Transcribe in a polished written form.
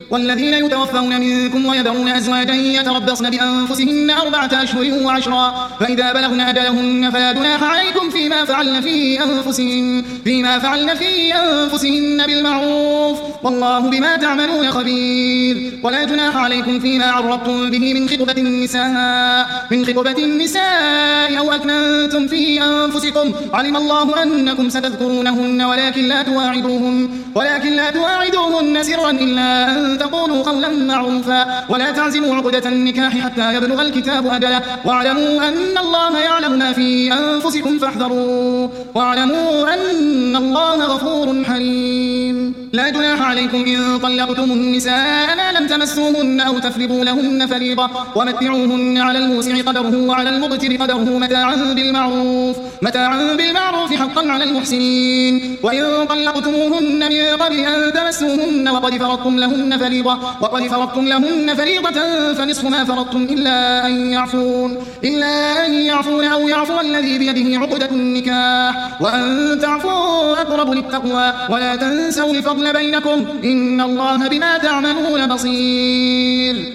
والذين يتوفون منكم ويذرون أزواجا يتربصن بأنفسهن 4 أشهر و10 فإذا بلغن أجلهن فلا جناح عليكم فيما فعلن في أنفسهن بالمعروف والله بما تعملون خبير. ولا جناح عليكم فيما عرضتم به من خطبة النساء أو أكننتم في أنفسكم علم الله أنكم ستذكرونهن ولكن لا تواعدوهن سرا إلا أن تقولوا قولا معروفا ولا تعزموا عقدة النكاح حتى يبلغ الكتاب أجله واعلموا أن الله يعلم ما في أنفسكم فاحذروه واعلموا أن الله غفور حليم. لا جناح عليكم إن طلقتم النساء ما لم تمسوهن أو تفرضوا لهن فريضة ومتعوهن على الموسع قدره وعلى المقتر قدره متاعا بالمعروف حقا على المحسنين. وإن طلقتموهن من قبل أن تمسوهن وقد فرضتم لهن فريضة فنصف ما فرضتم إلا أن يعفون أو يعفو الذي بيده عقدة النكاح وأن تعفوا أقرب للتقوى ولا تنسوا الفضل بينكم إن الله بما تعملون بصير.